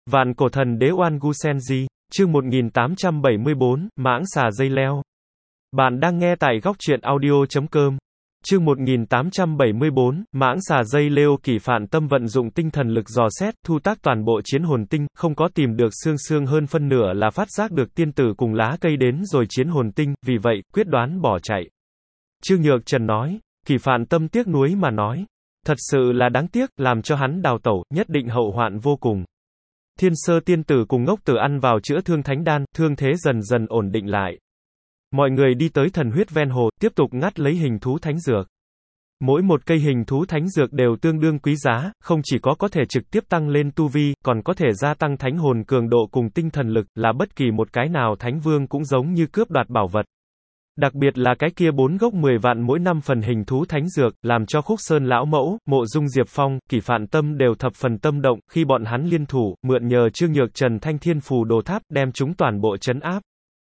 Vạn cổ thần đế Oan Gu Senji, chương 1874, mãng xà dây leo. Bạn đang nghe tại góc truyện audio.com. Chương 1874, mãng xà dây leo. Kỷ Phạn Tâm vận dụng tinh thần lực dò xét, thu tác toàn bộ chiến hồn tinh, không có tìm được xương hơn phân nửa là phát giác được tiên tử cùng lá cây đến rồi chiến hồn tinh, vì vậy, quyết đoán bỏ chạy. Trương Nhược Trần nói. Kỷ Phạn Tâm tiếc nuối mà nói. Thật sự là đáng tiếc, làm cho hắn đào tẩu, nhất định hậu hoạn vô cùng. Thiên Sơ tiên tử cùng Ngốc Tử ăn vào chữa thương thánh đan, thương thế dần dần ổn định lại. Mọi người đi tới thần huyết ven hồ, tiếp tục ngắt lấy hình thú thánh dược. Mỗi một cây hình thú thánh dược đều tương đương quý giá, không chỉ có thể trực tiếp tăng lên tu vi, còn có thể gia tăng thánh hồn cường độ cùng tinh thần lực, là bất kỳ một cái nào thánh vương cũng giống như cướp đoạt bảo vật. Đặc biệt là cái kia 4 gốc 10 vạn mỗi năm phần hình thú thánh dược, làm cho Khúc Sơn lão mẫu, Mộ Dung Diệp Phong, Kỷ Phạn Tâm đều thập phần tâm động, khi bọn hắn liên thủ, mượn nhờ Trương Nhược Trần thanh thiên phù đồ tháp, đem chúng toàn bộ trấn áp.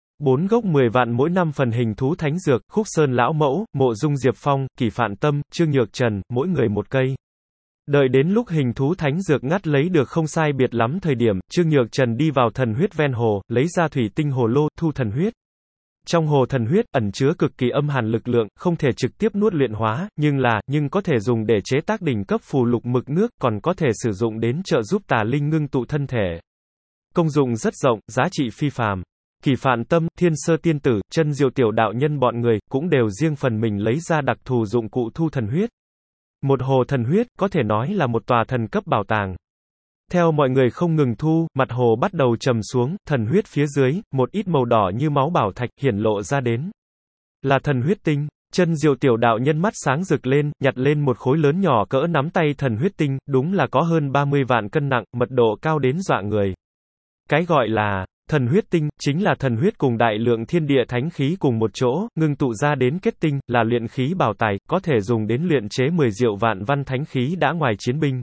4 gốc 10 vạn mỗi năm phần hình thú thánh dược, Khúc Sơn lão mẫu, Mộ Dung Diệp Phong, Kỷ Phạn Tâm, Trương Nhược Trần, mỗi người một cây. Đợi đến lúc hình thú thánh dược ngắt lấy được không sai biệt lắm thời điểm, Trương Nhược Trần đi vào thần huyết ven hồ, lấy ra thủy tinh hồ lô, thu thần huyết. Trong hồ thần huyết, ẩn chứa cực kỳ âm hàn lực lượng, không thể trực tiếp nuốt luyện hóa, nhưng có thể dùng để chế tác đỉnh cấp phù lục mực nước, còn có thể sử dụng đến trợ giúp tà linh ngưng tụ thân thể. Công dụng rất rộng, giá trị phi phàm. Kỷ Phạn Tâm, Thiên Sơ tiên tử, Chân Diệu tiểu đạo nhân bọn người, cũng đều riêng phần mình lấy ra đặc thù dụng cụ thu thần huyết. Một hồ thần huyết, có thể nói là một tòa thần cấp bảo tàng. Theo mọi người không ngừng thu, mặt hồ bắt đầu trầm xuống, thần huyết phía dưới, một ít màu đỏ như máu bảo thạch hiển lộ ra đến. Là thần huyết tinh. Chân Diệu tiểu đạo nhân mắt sáng rực lên, nhặt lên một khối lớn nhỏ cỡ nắm tay thần huyết tinh, đúng là có hơn 30 vạn cân nặng, mật độ cao đến dọa người. Cái gọi là thần huyết tinh, chính là thần huyết cùng đại lượng thiên địa thánh khí cùng một chỗ, ngưng tụ ra đến kết tinh, là luyện khí bảo tài, có thể dùng đến luyện chế 10 diệu vạn văn thánh khí đã ngoài chiến binh.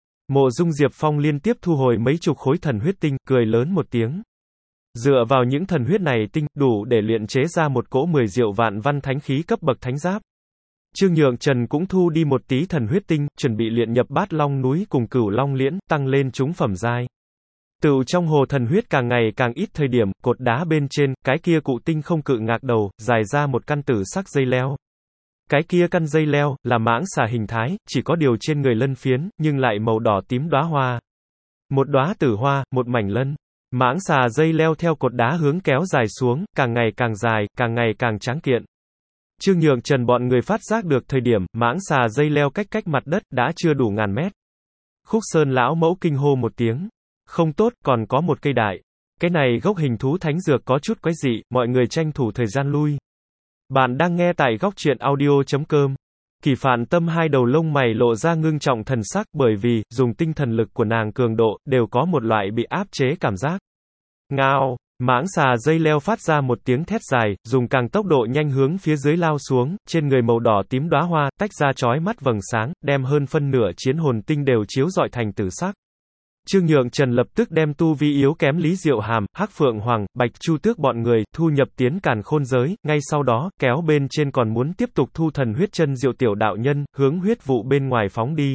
Mộ Dung Diệp Phong liên tiếp thu hồi mấy chục khối thần huyết tinh, cười lớn một tiếng. Dựa vào những thần huyết này tinh, đủ để luyện chế ra một cỗ 10 diệu vạn văn thánh khí cấp bậc thánh giáp. Trương Nhược Trần cũng thu đi một tí thần huyết tinh, chuẩn bị luyện nhập Bát Long núi cùng Cửu Long liễn, tăng lên chúng phẩm giai. Tựu trong hồ thần huyết càng ngày càng ít thời điểm, cột đá bên trên, cái kia cụ tinh không cự ngạc đầu, dài ra một căn tử sắc dây leo. Cái kia căn dây leo, là mãng xà hình thái, chỉ có điều trên người lân phiến, nhưng lại màu đỏ tím đóa hoa. Một đóa tử hoa, một mảnh lân. Mãng xà dây leo theo cột đá hướng kéo dài xuống, càng ngày càng dài, càng ngày càng tráng kiện. Trương Nhược Trần bọn người phát giác được thời điểm, mãng xà dây leo cách mặt đất, đã chưa đủ ngàn mét. Khúc Sơn lão mẫu kinh hô một tiếng. Không tốt, còn có một cây đại. Cái này gốc hình thú thánh dược có chút quái dị, mọi người tranh thủ thời gian lui. Bạn đang nghe tại góc truyện audio.com. Kỷ Phạn Tâm hai đầu lông mày lộ ra ngưng trọng thần sắc, bởi vì, dùng tinh thần lực của nàng cường độ, đều có một loại bị áp chế cảm giác. Ngao, mãng xà dây leo phát ra một tiếng thét dài, dùng càng tốc độ nhanh hướng phía dưới lao xuống, trên người màu đỏ tím đóa hoa, tách ra chói mắt vầng sáng, đem hơn phân nửa chiến hồn tinh đều chiếu rọi thành tử sắc. Trương Nhược Trần lập tức đem tu vi yếu kém Lý Diệu Hàm, Hắc Phượng Hoàng, Bạch Chu Tước bọn người, thu nhập tiến Càn Khôn giới, ngay sau đó, kéo bên trên còn muốn tiếp tục thu thần huyết Chân Diệu tiểu đạo nhân, hướng huyết vụ bên ngoài phóng đi.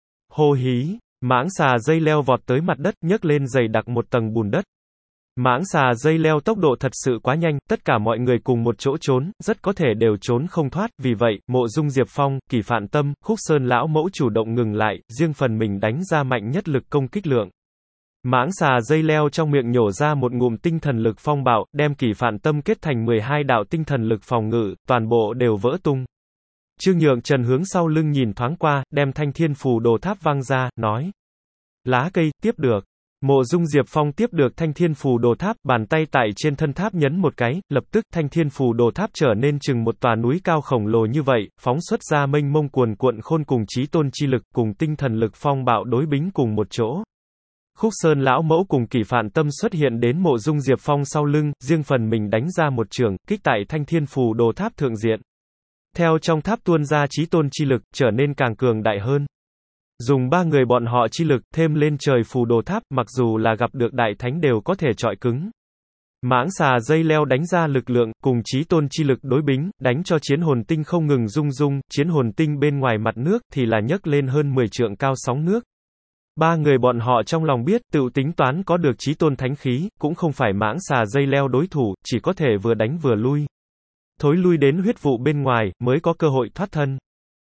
Hô hí, mãng xà dây leo vọt tới mặt đất, nhấc lên dày đặc một tầng bùn đất. Mãng xà dây leo tốc độ thật sự quá nhanh, tất cả mọi người cùng một chỗ trốn, rất có thể đều trốn không thoát, vì vậy, Mộ Dung Diệp Phong, Kỷ Phạn Tâm, Khúc Sơn lão mẫu chủ động ngừng lại, riêng phần mình đánh ra mạnh nhất lực công kích lượng. Mãng xà dây leo trong miệng nhổ ra một ngụm tinh thần lực phong bạo, đem Kỷ Phạn Tâm kết thành 12 đạo tinh thần lực phòng ngự, toàn bộ đều vỡ tung. Trương Nhược Trần hướng sau lưng nhìn thoáng qua, đem thanh thiên phù đồ tháp văng ra, nói. Lá cây, tiếp được. Mộ Dung Diệp Phong tiếp được thanh thiên phù đồ tháp, bàn tay tại trên thân tháp nhấn một cái, lập tức thanh thiên phù đồ tháp trở nên chừng một tòa núi cao khổng lồ như vậy, phóng xuất ra mênh mông cuồn cuộn khôn cùng chí tôn chi lực, cùng tinh thần lực phong bạo đối bính cùng một chỗ. Khúc Sơn lão mẫu cùng Kỷ Phạn Tâm xuất hiện đến Mộ Dung Diệp Phong sau lưng, riêng phần mình đánh ra một trường, kích tại thanh thiên phù đồ tháp thượng diện. Theo trong tháp tuôn ra chí tôn chi lực, trở nên càng cường đại hơn. Dùng 3 người bọn họ chi lực, thêm lên trời phù đồ tháp, mặc dù là gặp được đại thánh đều có thể chọi cứng. Mãng xà dây leo đánh ra lực lượng, cùng chí tôn chi lực đối bính, đánh cho chiến hồn tinh không ngừng rung, chiến hồn tinh bên ngoài mặt nước, thì là nhấc lên hơn 10 trượng cao sóng nước. Ba người bọn họ trong lòng biết, tựu tính toán có được chí tôn thánh khí, cũng không phải mãng xà dây leo đối thủ, chỉ có thể vừa đánh vừa lui. Thối lui đến huyết vụ bên ngoài, mới có cơ hội thoát thân.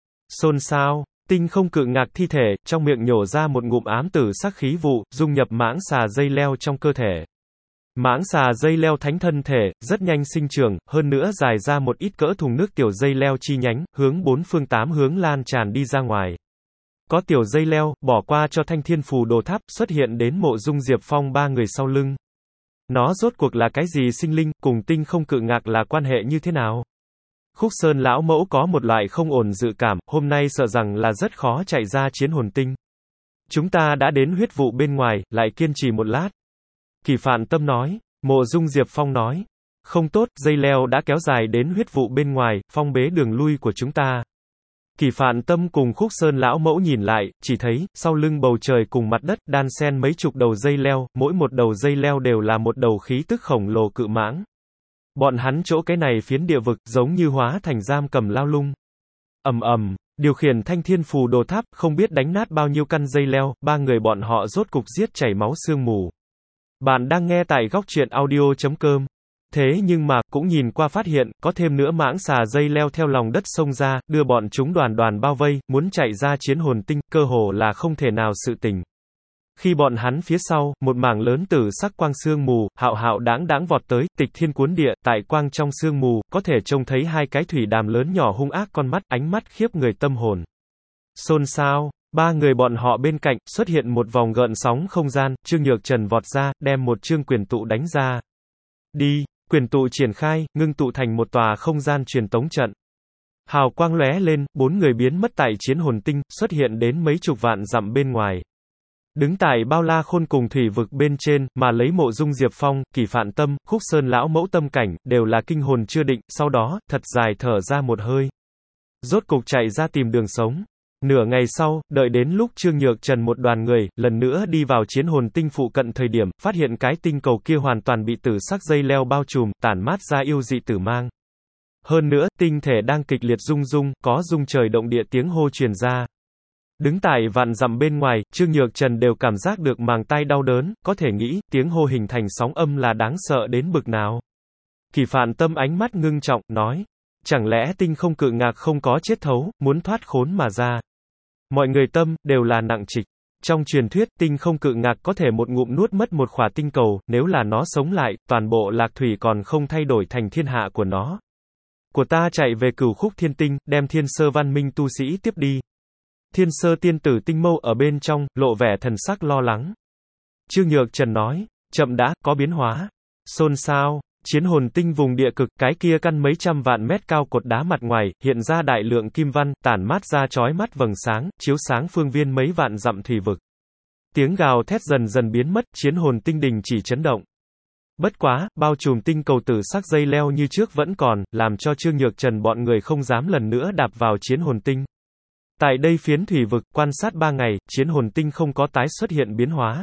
Xôn xao, Tinh không cự ngạc thi thể, trong miệng nhổ ra một ngụm ám tử sắc khí vụ, dung nhập mãng xà dây leo trong cơ thể. Mãng xà dây leo thánh thân thể, rất nhanh sinh trưởng, hơn nữa dài ra một ít cỡ thùng nước tiểu dây leo chi nhánh, hướng bốn phương tám hướng lan tràn đi ra ngoài. Có tiểu dây leo, bỏ qua cho thanh thiên phù đồ tháp, xuất hiện đến Mộ Dung Diệp Phong ba người sau lưng. Nó rốt cuộc là cái gì sinh linh, cùng tinh không cự ngạc là quan hệ như thế nào? Khúc Sơn lão mẫu có một loại không ổn dự cảm, hôm nay sợ rằng là rất khó chạy ra chiến hồn tinh. Chúng ta đã đến huyết vụ bên ngoài, lại kiên trì một lát. Kỳ Phạn Tâm nói. Mộ Dung Diệp Phong nói. Không tốt, dây leo đã kéo dài đến huyết vụ bên ngoài, phong bế đường lui của chúng ta. Kỳ Phạn Tâm cùng Khúc Sơn lão mẫu nhìn lại, chỉ thấy, sau lưng bầu trời cùng mặt đất, đan xen mấy chục đầu dây leo, mỗi một đầu dây leo đều là một đầu khí tức khổng lồ cự mãng. Bọn hắn chỗ cái này phiến địa vực, giống như hóa thành giam cầm lao lung. Ầm ầm, điều khiển thanh thiên phù đồ tháp, không biết đánh nát bao nhiêu căn dây leo, ba người bọn họ rốt cục giết chảy máu xương mù. Bạn đang nghe tại góc truyện audio.com. Thế nhưng mà, cũng nhìn qua phát hiện, có thêm nữa mãng xà dây leo theo lòng đất xông ra, đưa bọn chúng đoàn đoàn bao vây, muốn chạy ra chiến hồn tinh, cơ hồ là không thể nào sự tình. Khi bọn hắn phía sau, một mảng lớn tử sắc quang sương mù, hạo hạo đáng đáng vọt tới, tịch thiên cuốn địa, tại quang trong sương mù, có thể trông thấy hai cái thủy đàm lớn nhỏ hung ác con mắt, ánh mắt khiếp người tâm hồn. Xôn xao, ba người bọn họ bên cạnh, xuất hiện một vòng gợn sóng không gian, Trương Nhược Trần vọt ra, đem một chương quyền tụ đánh ra. Đi, quyền tụ triển khai, ngưng tụ thành một tòa không gian truyền tống trận. Hào quang lóe lên, bốn người biến mất tại chiến hồn tinh, xuất hiện đến mấy chục vạn dặm bên ngoài. Đứng tại bao la khôn cùng thủy vực bên trên, mà lấy Mộ Dung Diệp Phong, Kỳ Phạn Tâm, Khúc Sơn lão mẫu tâm cảnh, đều là kinh hồn chưa định, sau đó, thật dài thở ra một hơi. Rốt cục chạy ra tìm đường sống. Nửa ngày sau, đợi đến lúc Trương Nhược Trần một đoàn người, lần nữa đi vào chiến hồn tinh phụ cận thời điểm, phát hiện cái tinh cầu kia hoàn toàn bị tử sắc dây leo bao trùm, tản mát ra yêu dị tử mang. Hơn nữa, tinh thể đang kịch liệt rung rung, có rung trời động địa tiếng hô truyền ra. Đứng tại vạn dặm bên ngoài, Trương Nhược Trần đều cảm giác được màng tai đau đớn, có thể nghĩ, tiếng hô hình thành sóng âm là đáng sợ đến bực nào. Kỳ Phạn Tâm ánh mắt ngưng trọng, nói, chẳng lẽ tinh không cự ngạc không có chết thấu, muốn thoát khốn mà ra. Mọi người tâm, đều là nặng trịch. Trong truyền thuyết, tinh không cự ngạc có thể một ngụm nuốt mất một khỏa tinh cầu, nếu là nó sống lại, toàn bộ lạc thủy còn không thay đổi thành thiên hạ của nó. Của ta chạy về Cửu Khúc Thiên Tinh, đem thiên sơ văn minh tu sĩ tiếp đi. Thiên sơ tiên tử Tinh Mâu ở bên trong, lộ vẻ thần sắc lo lắng. Trương Nhược Trần nói, chậm đã, có biến hóa. Xôn xao, chiến hồn tinh vùng địa cực, cái kia căn mấy trăm vạn mét cao cột đá mặt ngoài, hiện ra đại lượng kim văn, tản mát ra chói mắt vầng sáng, chiếu sáng phương viên mấy vạn dặm thủy vực. Tiếng gào thét dần dần biến mất, chiến hồn tinh đình chỉ chấn động. Bất quá, bao trùm tinh cầu tử sắc dây leo như trước vẫn còn, làm cho Trương Nhược Trần bọn người không dám lần nữa đạp vào chiến hồn tinh. Tại đây phiến thủy vực, quan sát 3 ngày, chiến hồn tinh không có tái xuất hiện biến hóa.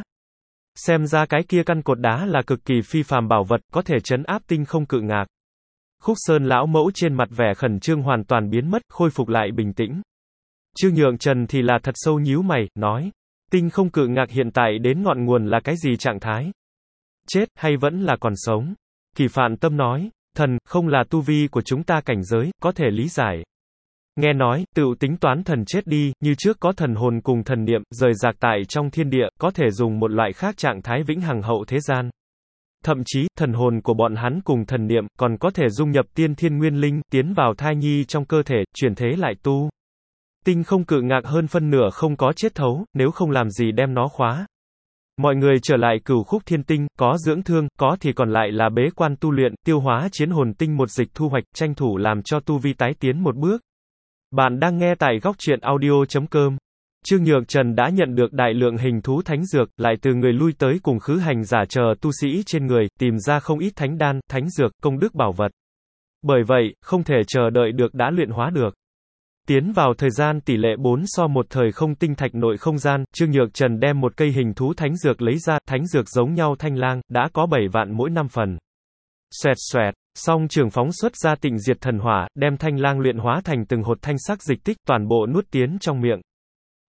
Xem ra cái kia căn cột đá là cực kỳ phi phàm bảo vật, có thể trấn áp tinh không cự ngạc. Khúc Sơn lão mẫu trên mặt vẻ khẩn trương hoàn toàn biến mất, khôi phục lại bình tĩnh. Trương Nhược Trần thì là thật sâu nhíu mày, nói, tinh không cự ngạc hiện tại đến ngọn nguồn là cái gì trạng thái? Chết, hay vẫn là còn sống? Kỳ Phạn Tâm nói, thần, không là tu vi của chúng ta cảnh giới, có thể lý giải. Nghe nói, tựu tính toán thần chết đi, như trước có thần hồn cùng thần niệm, rời rạc tại trong thiên địa, có thể dùng một loại khác trạng thái vĩnh hằng hậu thế gian. Thậm chí, thần hồn của bọn hắn cùng thần niệm, còn có thể dung nhập tiên thiên nguyên linh, tiến vào thai nhi trong cơ thể, chuyển thế lại tu. Tinh không cự ngạc hơn phân nửa không có chết thấu, nếu không làm gì đem nó khóa. Mọi người trở lại Cửu Khúc Thiên Tinh, có dưỡng thương, có thì còn lại là bế quan tu luyện, tiêu hóa chiến hồn tinh một dịch thu hoạch, tranh thủ làm cho tu vi tái tiến một bước. Bạn đang nghe tại góc truyện audio.com. Trương Nhược Trần đã nhận được đại lượng hình thú thánh dược, lại từ người lui tới cùng khứ hành giả chờ tu sĩ trên người, tìm ra không ít thánh đan, thánh dược, công đức bảo vật. Bởi vậy, không thể chờ đợi được đã luyện hóa được. Tiến vào thời gian tỷ lệ 4:1 thời không tinh thạch nội không gian, Trương Nhược Trần đem một cây hình thú thánh dược lấy ra, thánh dược giống nhau thanh lang, đã có 7 vạn mỗi 5 phần. Xoẹt xoẹt, song trường phóng xuất ra tịnh diệt thần hỏa, đem thanh lang luyện hóa thành từng hột thanh sắc dịch tích, toàn bộ nuốt tiến trong miệng.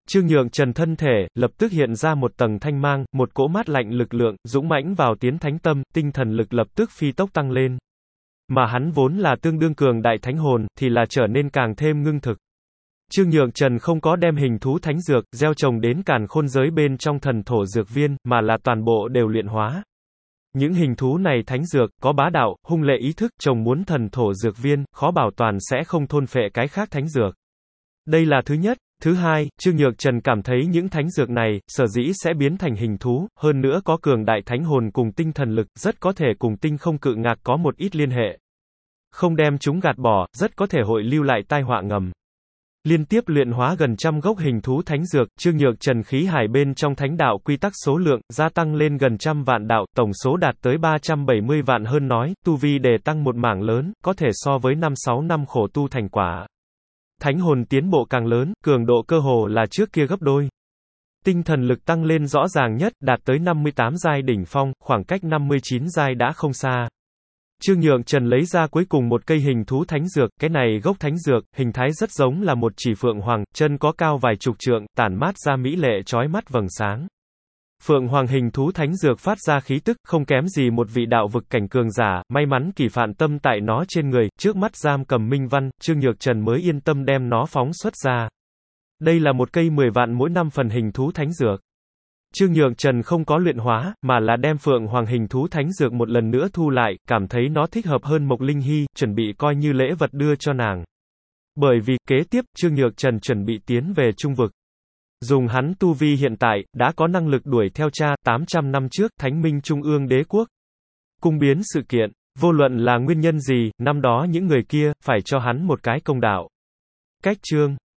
Trương Nhượng Trần thân thể, lập tức hiện ra một tầng thanh mang, một cỗ mát lạnh lực lượng, dũng mãnh vào tiến thánh tâm, tinh thần lực lập tức phi tốc tăng lên. Mà hắn vốn là tương đương cường đại thánh hồn, thì là trở nên càng thêm ngưng thực. Trương Nhượng Trần không có đem hình thú thánh dược, gieo trồng đến càn khôn giới bên trong thần thổ dược viên, mà là toàn bộ đều luyện hóa. Những hình thú này thánh dược, có bá đạo, hung lệ ý thức, trồng muốn thần thổ dược viên, khó bảo toàn sẽ không thôn phệ cái khác thánh dược. Đây là thứ nhất. Thứ hai, Trương Nhược Trần cảm thấy những thánh dược này, sở dĩ sẽ biến thành hình thú, hơn nữa có cường đại thánh hồn cùng tinh thần lực, rất có thể cùng tinh không cự ngạc có một ít liên hệ. Không đem chúng gạt bỏ, rất có thể hội lưu lại tai họa ngầm. Liên tiếp luyện hóa gần trăm gốc hình thú thánh dược, Trương Nhược Trần khí hải bên trong thánh đạo quy tắc số lượng, gia tăng lên gần trăm vạn đạo, tổng số đạt tới 370 vạn hơn nói, tu vi đề tăng một mảng lớn, có thể so với 5-6 năm khổ tu thành quả. Thánh hồn tiến bộ càng lớn, cường độ cơ hồ là trước kia gấp đôi. Tinh thần lực tăng lên rõ ràng nhất, đạt tới 58 giai đỉnh phong, khoảng cách 59 giai đã không xa. Trương Nhượng Trần lấy ra cuối cùng một cây hình thú thánh dược, cái này gốc thánh dược, hình thái rất giống là một chỉ phượng hoàng, chân có cao vài chục trượng, tản mát ra mỹ lệ chói mắt vầng sáng. Phượng hoàng hình thú thánh dược phát ra khí tức, không kém gì một vị đạo vực cảnh cường giả, may mắn Kỷ Phạn tâm tại nó trên người, trước mắt giam cầm minh văn, Trương Nhược Trần mới yên tâm đem nó phóng xuất ra. Đây là một cây 10 vạn mỗi năm phần hình thú thánh dược. Trương Nhược Trần không có luyện hóa, mà là đem Phượng Hoàng hình thú thánh dược một lần nữa thu lại, cảm thấy nó thích hợp hơn Mộc Linh Hy, chuẩn bị coi như lễ vật đưa cho nàng. Bởi vì, kế tiếp, Trương Nhược Trần chuẩn bị tiến về Trung vực. Dùng hắn tu vi hiện tại, đã có năng lực đuổi theo cha, 800 năm trước, Thánh Minh Trung ương đế quốc. Cung biến sự kiện, vô luận là nguyên nhân gì, năm đó những người kia, phải cho hắn một cái công đạo. Cách chương